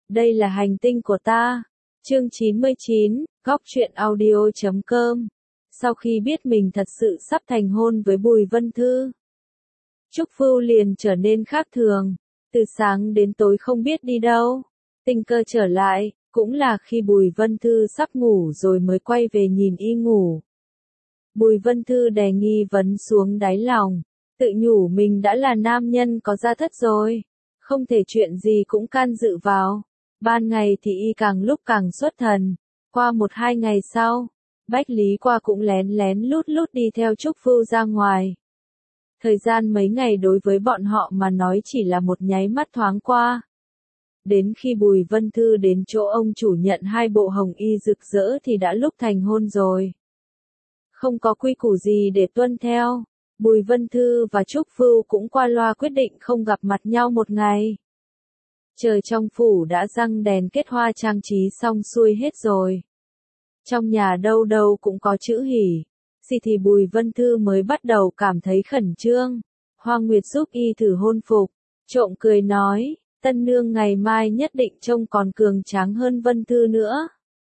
Đây là hành tinh của ta. Chương 99, Góc truyện audio.com. Sau khi biết mình thật sự sắp thành hôn với Bùi Vân Thư, Trúc Vưu liền trở nên khác thường, từ sáng đến tối không biết đi đâu. Tình cờ trở lại, cũng là khi Bùi Vân Thư sắp ngủ rồi mới quay về nhìn y ngủ. Bùi Vân Thư đè nghi vấn xuống đáy lòng, tự nhủ mình đã là nam nhân có gia thất rồi, không thể chuyện gì cũng can dự vào. Ban ngày thì y càng lúc càng xuất thần. Qua 1-2 ngày sau, Bách Lý Qua cũng lén lén lút lút đi theo Trúc Vưu ra ngoài. Thời gian mấy ngày đối với bọn họ mà nói chỉ là một nháy mắt thoáng qua. Đến khi Bùi Vân Thư đến chỗ ông chủ nhận 2 bộ hồng y rực rỡ thì đã lúc thành hôn rồi. Không có quy củ gì để tuân theo, Bùi Vân Thư và Trúc Vưu cũng qua loa quyết định không gặp mặt nhau một ngày. Trời trong phủ đã răng đèn kết hoa trang trí xong xuôi hết rồi. Trong nhà đâu đâu cũng có chữ hỉ. Thì Bùi Vân Thư mới bắt đầu cảm thấy khẩn trương. Hoa Nguyệt giúp y thử hôn phục, trộm cười nói, tân nương ngày mai nhất định trông còn cường tráng hơn Vân Thư nữa.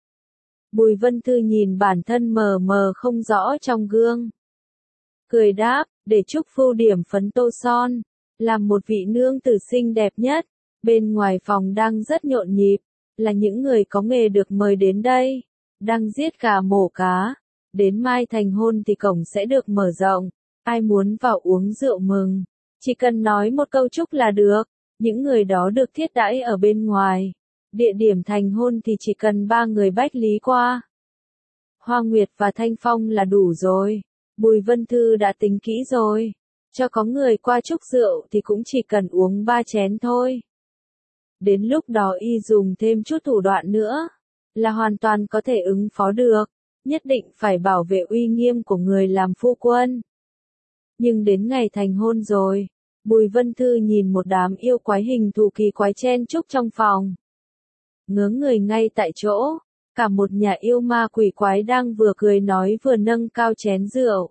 Bùi Vân Thư nhìn bản thân mờ mờ không rõ trong gương, cười đáp, để Trúc Vưu điểm phấn tô son, làm một vị nương tử xinh đẹp nhất. Bên ngoài phòng đang rất nhộn nhịp, là những người có nghề được mời đến đây, đang giết gà mổ cá. Đến mai thành hôn thì cổng sẽ được mở rộng, ai muốn vào uống rượu mừng, chỉ cần nói một câu chúc là được, những người đó được thiết đãi ở bên ngoài. Địa điểm thành hôn thì chỉ cần 3 người Bách Lý Qua, Hoa Nguyệt và Thanh Phong là đủ rồi. Bùi Vân Thư đã tính kỹ rồi, cho có người qua chúc rượu thì cũng chỉ cần uống 3 chén thôi. Đến lúc đó y dùng thêm chút thủ đoạn nữa, là hoàn toàn có thể ứng phó được, nhất định phải bảo vệ uy nghiêm của người làm phu quân. Nhưng đến ngày thành hôn rồi, Bùi Vân Thư nhìn một đám yêu quái hình thù kỳ quái chen chúc trong phòng. Ngớ người ngay tại chỗ, cả một nhà yêu ma quỷ quái đang vừa cười nói vừa nâng cao chén rượu.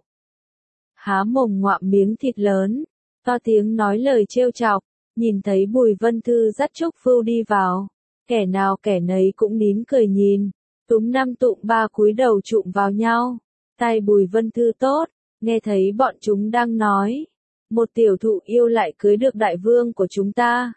Há mồm ngoạm miếng thịt lớn, to tiếng nói lời trêu chọc. Nhìn thấy Bùi Vân Thư dắt Trúc Vưu đi vào, kẻ nào kẻ nấy cũng nín cười nhìn, túm 5 tụm 3 cúi đầu chụm vào nhau. Tai Bùi Vân Thư tốt, nghe thấy bọn chúng đang nói, một tiểu thụ yêu lại cưới được đại vương của chúng ta.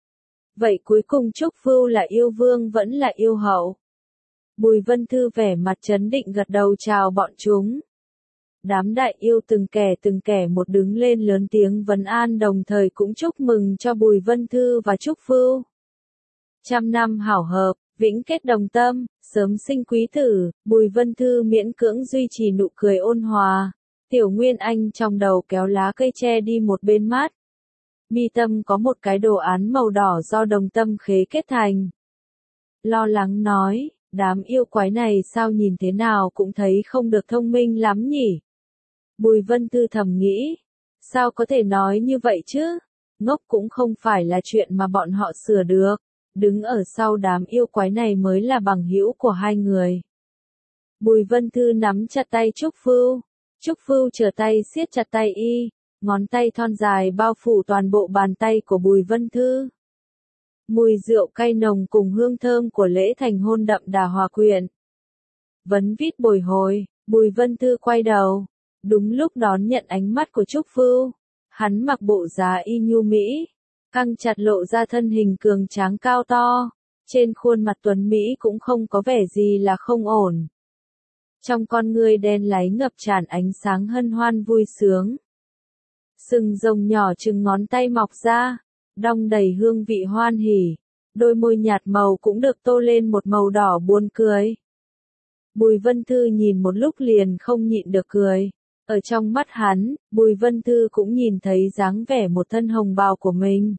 Vậy cuối cùng Trúc Vưu là yêu vương vẫn là yêu hậu? Bùi Vân Thư vẻ mặt trấn định gật đầu chào bọn chúng. Đám đại yêu từng kẻ một đứng lên lớn tiếng vấn an đồng thời cũng chúc mừng cho Bùi Vân Thư và Trúc Vưu. 100 năm hảo hợp, vĩnh kết đồng tâm, sớm sinh quý tử. Bùi Vân Thư miễn cưỡng duy trì nụ cười ôn hòa. Tiểu Nguyên Anh trong đầu kéo lá cây tre đi một bên mắt. Mi tâm có một cái đồ án màu đỏ do đồng tâm khế kết thành. Lo lắng nói, đám yêu quái này sao nhìn thế nào cũng thấy không được thông minh lắm nhỉ. Bùi Vân Thư thầm nghĩ, sao có thể nói như vậy chứ, ngốc cũng không phải là chuyện mà bọn họ sửa được, đứng ở sau đám yêu quái này mới là bằng hữu của hai người. Bùi Vân Thư nắm chặt tay Trúc Vưu trở tay siết chặt tay y, ngón tay thon dài bao phủ toàn bộ bàn tay của Bùi Vân Thư. Mùi rượu cay nồng cùng hương thơm của lễ thành hôn đậm đà hòa quyện. Vấn vít bồi hồi, Bùi Vân Thư quay đầu. Đúng lúc đón nhận ánh mắt của Trúc Vưu, hắn mặc bộ giá y nhu mỹ, căng chặt lộ ra thân hình cường tráng cao to, trên khuôn mặt tuấn mỹ cũng không có vẻ gì là không ổn. Trong con ngươi đen láy ngập tràn ánh sáng hân hoan vui sướng. Sừng rồng nhỏ chừng ngón tay mọc ra, đong đầy hương vị hoan hỉ, đôi môi nhạt màu cũng được tô lên một màu đỏ buồn cười. Bùi Vân Thư nhìn một lúc liền không nhịn được cười. Ở trong mắt hắn, Bùi Vân Thư cũng nhìn thấy dáng vẻ một thân hồng bào của mình.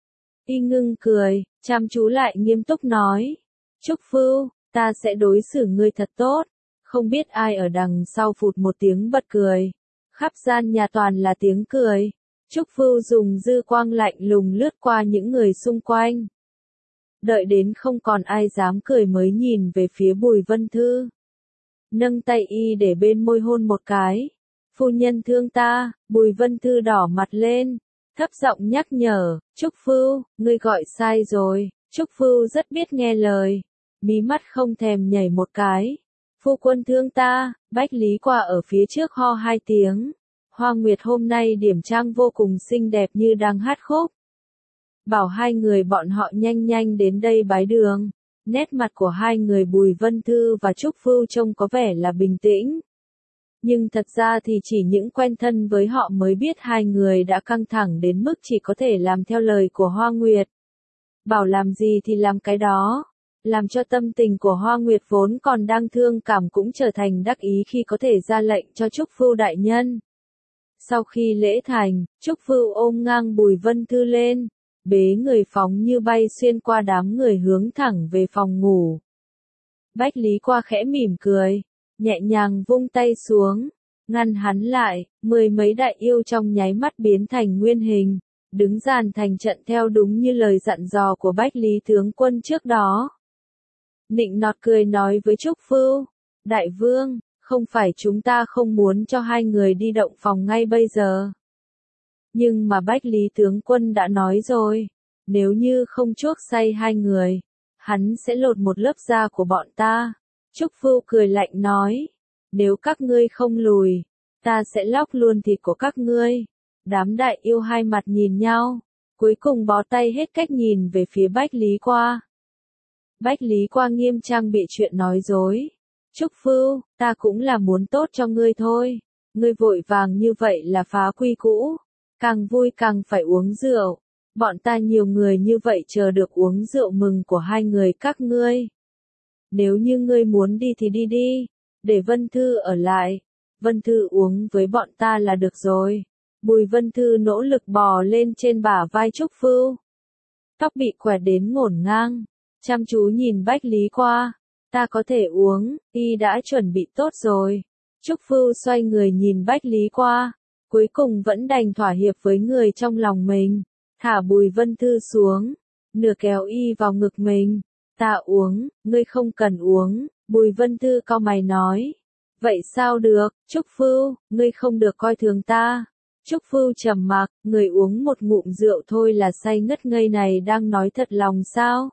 Y ngưng cười, chăm chú lại nghiêm túc nói. Trúc Vưu, ta sẽ đối xử ngươi thật tốt. Không biết ai ở đằng sau phụt một tiếng bật cười. Khắp gian nhà toàn là tiếng cười. Trúc Vưu dùng dư quang lạnh lùng lướt qua những người xung quanh. Đợi đến không còn ai dám cười mới nhìn về phía Bùi Vân Thư. Nâng tay y để bên môi hôn một cái. Phu nhân thương ta. Bùi Vân Thư đỏ mặt lên, thấp giọng nhắc nhở, Trúc Vưu, ngươi gọi sai rồi, Trúc Vưu rất biết nghe lời, mí mắt không thèm nhảy một cái. Phu quân thương ta, Bách Lý Qua ở phía trước ho hai tiếng. Hoa Nguyệt hôm nay điểm trang vô cùng xinh đẹp như đang hát khúc. Bảo hai người bọn họ nhanh nhanh đến đây bái đường. Nét mặt của hai người Bùi Vân Thư và Trúc Vưu trông có vẻ là bình tĩnh. Nhưng thật ra thì chỉ những quen thân với họ mới biết hai người đã căng thẳng đến mức chỉ có thể làm theo lời của Hoa Nguyệt. Bảo làm gì thì làm cái đó. Làm cho tâm tình của Hoa Nguyệt vốn còn đang thương cảm cũng trở thành đắc ý khi có thể ra lệnh cho Trúc Vưu đại nhân. Sau khi lễ thành, Trúc Vưu ôm ngang Bùi Vân Thư lên, bế người phóng như bay xuyên qua đám người hướng thẳng về phòng ngủ. Bách Lý Qua khẽ mỉm cười, nhẹ nhàng vung tay xuống, ngăn hắn lại, mười mấy đại yêu trong nháy mắt biến thành nguyên hình, đứng dàn thành trận theo đúng như lời dặn dò của Bách Lý tướng quân trước đó. Nịnh nọt cười nói với Trúc Vưu, đại vương, không phải chúng ta không muốn cho hai người đi động phòng ngay bây giờ. Nhưng mà Bách Lý tướng quân đã nói rồi, nếu như không chuốc say hai người, hắn sẽ lột một lớp da của bọn ta. Trúc Vưu cười lạnh nói, nếu các ngươi không lùi, ta sẽ lóc luôn thịt của các ngươi. Đám đại yêu hai mặt nhìn nhau, cuối cùng bó tay hết cách nhìn về phía Bách Lý Qua. Bách Lý Qua nghiêm trang bị chuyện nói dối. Trúc Vưu, ta cũng là muốn tốt cho ngươi thôi. Ngươi vội vàng như vậy là phá quy cũ. Càng vui càng phải uống rượu. Bọn ta nhiều người như vậy chờ được uống rượu mừng của hai người các ngươi. Nếu như ngươi muốn đi thì đi đi. Để Vân Thư ở lại. Vân Thư uống với bọn ta là được rồi. Bùi Vân Thư nỗ lực bò lên trên bả vai Trúc Vưu. Tóc bị quẹt đến ngổn ngang. Chăm chú nhìn Bách Lý Qua. Ta có thể uống, y đã chuẩn bị tốt rồi. Trúc Vưu xoay người nhìn Bách Lý Qua. Cuối cùng vẫn đành thỏa hiệp với người trong lòng mình. Thả Bùi Vân Thư xuống. Nửa kéo y vào ngực mình. Ta uống, ngươi không cần uống. Bùi Vân Thư cau mày nói. Vậy sao được, Trúc Vưu, ngươi không được coi thường ta. Trúc Vưu trầm mặc, người uống một ngụm rượu thôi là say ngất ngây này đang nói thật lòng sao?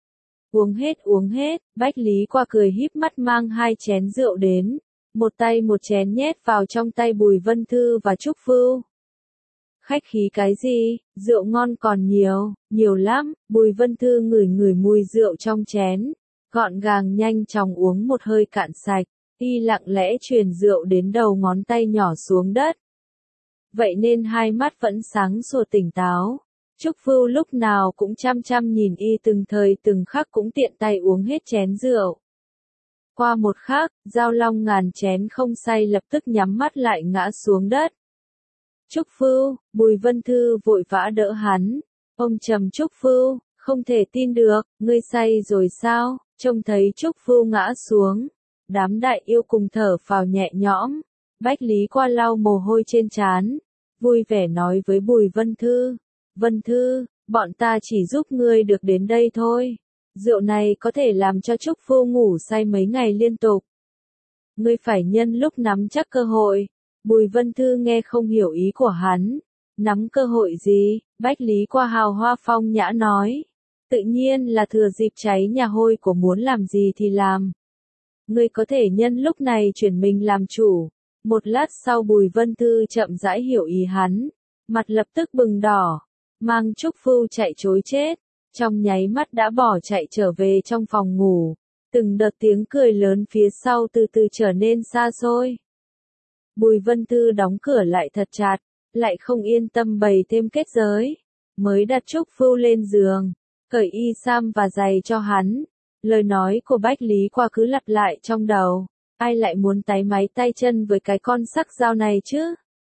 Uống hết, Bách Lý Qua cười híp mắt mang hai chén rượu đến, một tay một chén nhét vào trong tay Bùi Vân Thư và Trúc Vưu. Khách khí cái gì, rượu ngon còn nhiều lắm, Bùi Vân Thư ngửi ngửi mùi rượu trong chén, gọn gàng nhanh chóng uống một hơi cạn sạch, y lặng lẽ truyền rượu đến đầu ngón tay nhỏ xuống đất. Vậy nên hai mắt vẫn sáng sủa tỉnh táo. Trúc Vưu lúc nào cũng chăm chăm nhìn y từng thời từng khắc cũng tiện tay uống hết chén rượu. Qua một khắc, Giao Long ngàn chén không say lập tức nhắm mắt lại ngã xuống đất. Trúc Vưu, Bùi Vân Thư vội vã đỡ hắn. Ông trầm Trúc Vưu, không thể tin được, ngươi say rồi sao? Trông thấy Trúc Vưu ngã xuống. Đám đại yêu cùng thở phào nhẹ nhõm. Bách Lý Qua lau mồ hôi trên trán, vui vẻ nói với Bùi Vân Thư. Vân Thư, bọn ta chỉ giúp ngươi được đến đây thôi. Rượu này có thể làm cho Trúc Vưu ngủ say mấy ngày liên tục. Ngươi phải nhân lúc nắm chắc cơ hội. Bùi Vân Thư nghe không hiểu ý của hắn. Nắm cơ hội gì? Bách Lý Qua hào hoa phong nhã nói. Tự nhiên là thừa dịp cháy nhà hôi của muốn làm gì thì làm. Ngươi có thể nhân lúc này chuyển mình làm chủ. Một lát sau Bùi Vân Thư chậm rãi hiểu ý hắn. Mặt lập tức bừng đỏ. Mang Trúc Vưu chạy trối chết. Trong nháy mắt đã bỏ chạy trở về trong phòng ngủ. Từng đợt tiếng cười lớn phía sau từ từ trở nên xa xôi. Bùi Vân Thư đóng cửa lại thật chặt. Lại không yên tâm bày thêm kết giới. Mới đặt Trúc Vưu lên giường. Cởi y sam và giày cho hắn. Lời nói của Bách Lý Qua cứ lặp lại trong đầu. Ai lại muốn táy máy tay chân với cái con sắc dao này chứ?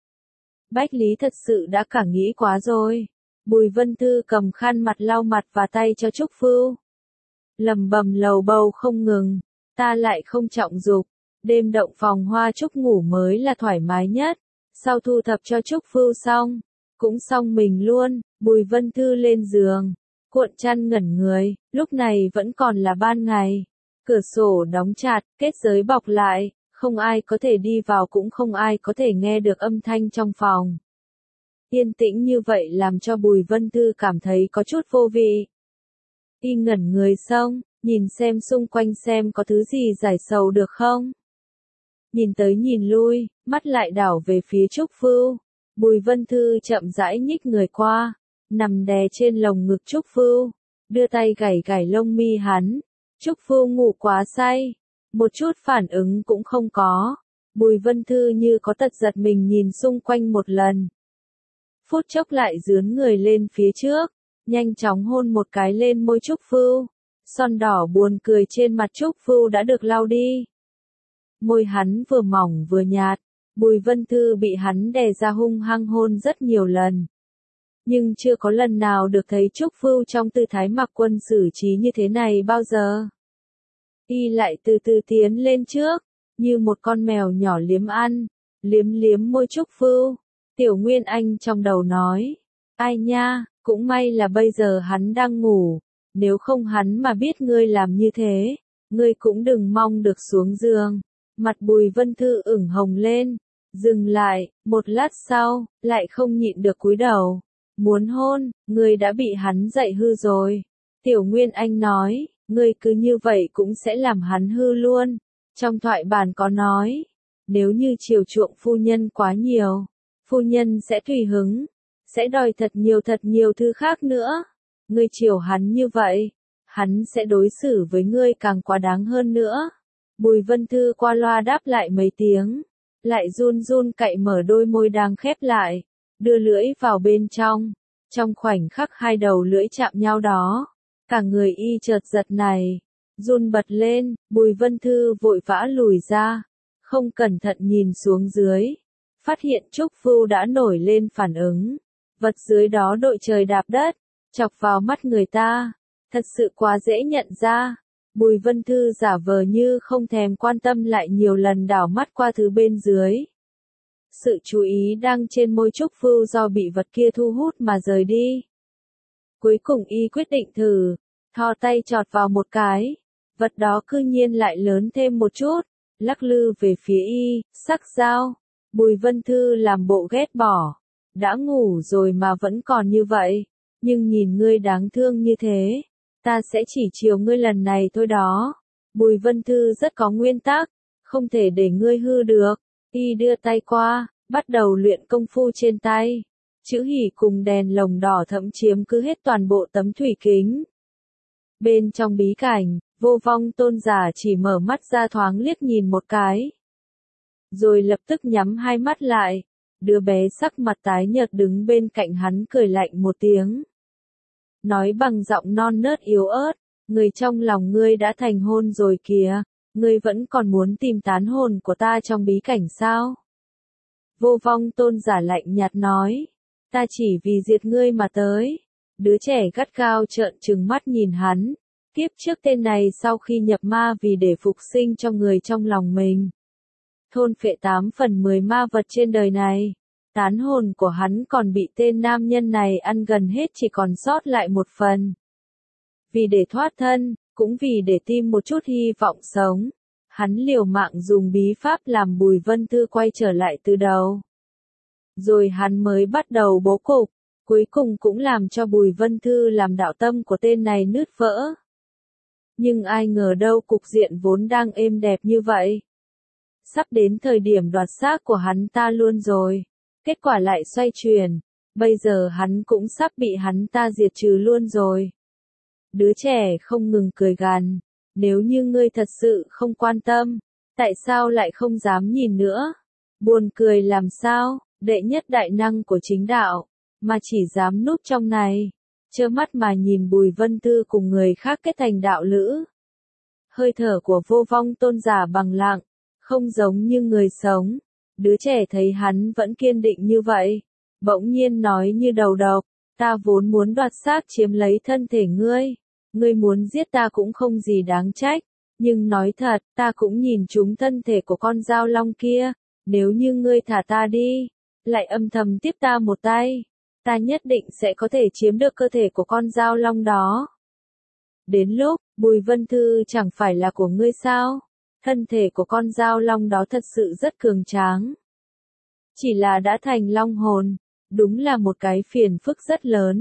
Bách Lý thật sự đã cả nghĩ quá rồi. Bùi Vân Thư cầm khăn mặt lau mặt và tay cho Trúc Vưu. Lầm bầm lầu bầu không ngừng. Ta lại không trọng dục. Đêm động phòng hoa trúc ngủ mới là thoải mái nhất. Sau thu thập cho Trúc Vưu xong. Cũng xong mình luôn. Bùi Vân Thư lên giường. Cuộn chăn ngẩn người. Lúc này vẫn còn là ban ngày. Cửa sổ đóng chặt, kết giới bọc lại. Không ai có thể đi vào cũng không ai có thể nghe được âm thanh trong phòng. Yên tĩnh như vậy làm cho Bùi Vân Thư cảm thấy có chút vô vị. Y ngẩn người xong, nhìn xem xung quanh xem có thứ gì giải sầu được không. Nhìn tới nhìn lui, mắt lại đảo về phía Trúc Vưu. Bùi Vân Thư chậm rãi nhích người qua, nằm đè trên lồng ngực Trúc Vưu, đưa tay gảy gảy lông mi hắn. Trúc Vưu ngủ quá say, một chút phản ứng cũng không có. Bùi Vân Thư như có tật giật mình nhìn xung quanh một lần. Phút chốc lại dướn người lên phía trước, nhanh chóng hôn một cái lên môi Trúc Vưu. Son đỏ buồn cười trên mặt Trúc Vưu đã được lau đi. Môi hắn vừa mỏng vừa nhạt, Bùi Vân Thư bị hắn đè ra hung hăng hôn rất nhiều lần. Nhưng chưa có lần nào được thấy Trúc Vưu trong tư thái mặc quân xử trí như thế này bao giờ. Y lại từ từ tiến lên trước, như một con mèo nhỏ liếm ăn, liếm liếm môi Trúc Vưu. Tiểu Nguyên Anh trong đầu nói, ai nha, cũng may là bây giờ hắn đang ngủ, nếu không hắn mà biết ngươi làm như thế, ngươi cũng đừng mong được xuống giường. Mặt Bùi Vân Thư ửng hồng lên, dừng lại, một lát sau, lại không nhịn được cúi đầu. Muốn hôn, ngươi đã bị hắn dạy hư rồi. Tiểu Nguyên Anh nói, ngươi cứ như vậy cũng sẽ làm hắn hư luôn. Trong thoại bản có nói, nếu như chiều chuộng phu nhân quá nhiều, phu nhân sẽ tùy hứng, sẽ đòi thật nhiều thứ khác nữa. Ngươi chiều hắn như vậy, hắn sẽ đối xử với ngươi càng quá đáng hơn nữa. Bùi Vân Thư qua loa đáp lại mấy tiếng, lại run run cạy mở đôi môi đang khép lại, đưa lưỡi vào bên trong. Trong khoảnh khắc hai đầu lưỡi chạm nhau đó, cả người y chợt giật này, run bật lên. Bùi Vân Thư vội vã lùi ra, không cẩn thận nhìn xuống dưới, phát hiện Trúc Vưu đã nổi lên phản ứng. Vật dưới đó đội trời đạp đất, chọc vào mắt người ta, thật sự quá dễ nhận ra. Bùi Vân Thư giả vờ như không thèm quan tâm lại nhiều lần đảo mắt qua thứ bên dưới. Sự chú ý đang trên môi Trúc Vưu do bị vật kia thu hút mà rời đi. Cuối cùng y quyết định thử, thò tay chọt vào một cái, vật đó cư nhiên lại lớn thêm một chút, lắc lư về phía y, sắc dao. Bùi Vân Thư làm bộ ghét bỏ, đã ngủ rồi mà vẫn còn như vậy, nhưng nhìn ngươi đáng thương như thế, ta sẽ chỉ chiều ngươi lần này thôi đó. Bùi Vân Thư rất có nguyên tắc, không thể để ngươi hư được. Y đưa tay qua, bắt đầu luyện công phu trên tay. Chữ hỉ cùng đèn lồng đỏ thẫm chiếm cứ hết toàn bộ tấm thủy kính. Bên trong bí cảnh, Vô Vong Tôn giả chỉ mở mắt ra thoáng liếc nhìn một cái, rồi lập tức nhắm hai mắt lại. Đứa bé sắc mặt tái nhợt đứng bên cạnh hắn cười lạnh một tiếng, nói bằng giọng non nớt yếu ớt, người trong lòng ngươi đã thành hôn rồi kìa, ngươi vẫn còn muốn tìm tán hồn của ta trong bí cảnh sao? Vô Vong Tôn giả lạnh nhạt nói, ta chỉ vì diệt ngươi mà tới. Đứa trẻ gắt gao trợn trừng mắt nhìn hắn, kiếp trước tên này sau khi nhập ma vì để phục sinh cho người trong lòng mình, thôn phệ 8/10 ma vật trên đời này. Tán hồn của hắn còn bị tên nam nhân này ăn gần hết, chỉ còn sót lại 1 phần. Vì để thoát thân, cũng vì để tìm một chút hy vọng sống, hắn liều mạng dùng bí pháp làm Bùi Vân Thư quay trở lại từ đầu. Rồi hắn mới bắt đầu bố cục, cuối cùng cũng làm cho Bùi Vân Thư làm đạo tâm của tên này nứt vỡ. Nhưng ai ngờ đâu cục diện vốn đang êm đẹp như vậy, sắp đến thời điểm đoạt xác của hắn ta luôn rồi, kết quả lại xoay chuyển, bây giờ hắn cũng sắp bị hắn ta diệt trừ luôn rồi. Đứa trẻ không ngừng cười gằn, nếu như ngươi thật sự không quan tâm, tại sao lại không dám nhìn nữa? Buồn cười làm sao, đệ nhất đại năng của chính đạo, mà chỉ dám núp trong này, trơ mắt mà nhìn Bùi Vân Thư cùng người khác kết thành đạo lữ. Hơi thở của Vô Vong Tôn giả bằng lặng, không giống như người sống. Đứa trẻ thấy hắn vẫn kiên định như vậy, bỗng nhiên nói như đầu độc, ta vốn muốn đoạt xác chiếm lấy thân thể ngươi, ngươi muốn giết ta cũng không gì đáng trách, nhưng nói thật, ta cũng nhìn trúng thân thể của con dao long kia, nếu như ngươi thả ta đi, lại âm thầm tiếp ta một tay, ta nhất định sẽ có thể chiếm được cơ thể của con dao long đó. Đến lúc, Bùi Vân Thư chẳng phải là của ngươi sao? Thân thể của con dao long đó thật sự rất cường tráng. Chỉ là đã thành long hồn, đúng là một cái phiền phức rất lớn.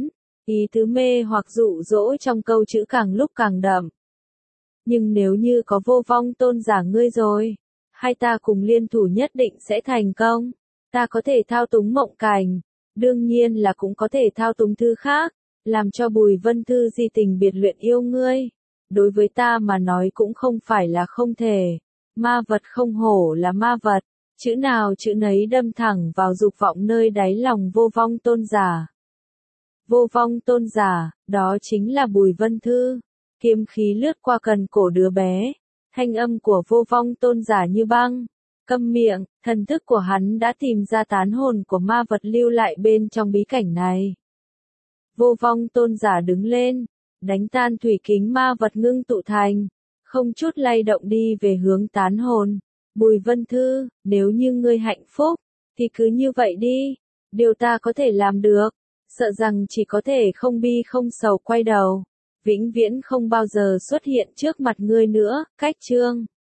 Ý tứ mê hoặc dụ dỗ trong câu chữ càng lúc càng đậm. Nhưng nếu như có Vô Vong Tôn giả ngươi rồi, hai ta cùng liên thủ nhất định sẽ thành công. Ta có thể thao túng mộng cảnh, đương nhiên là cũng có thể thao túng thứ khác, làm cho Bùi Vân Thư di tình biệt luyện yêu ngươi. Đối với ta mà nói cũng không phải là không thể. Ma vật không hổ là ma vật, chữ nào chữ nấy đâm thẳng vào dục vọng nơi đáy lòng Vô Vong Tôn giả. Vô Vong Tôn giả, đó chính là Bùi Vân Thư. Kiếm khí lướt qua cần cổ đứa bé, thanh âm của Vô Vong Tôn giả như băng. Câm miệng, thần thức của hắn đã tìm ra tán hồn của ma vật lưu lại bên trong bí cảnh này. Vô Vong Tôn giả đứng lên, đánh tan thủy kính ma vật ngưng tụ thành, không chút lay động đi về hướng tán hồn. Bùi Vân Thư, nếu như ngươi hạnh phúc, thì cứ như vậy đi, điều ta có thể làm được, sợ rằng chỉ có thể không bi không sầu quay đầu, vĩnh viễn không bao giờ xuất hiện trước mặt ngươi nữa. Cách chương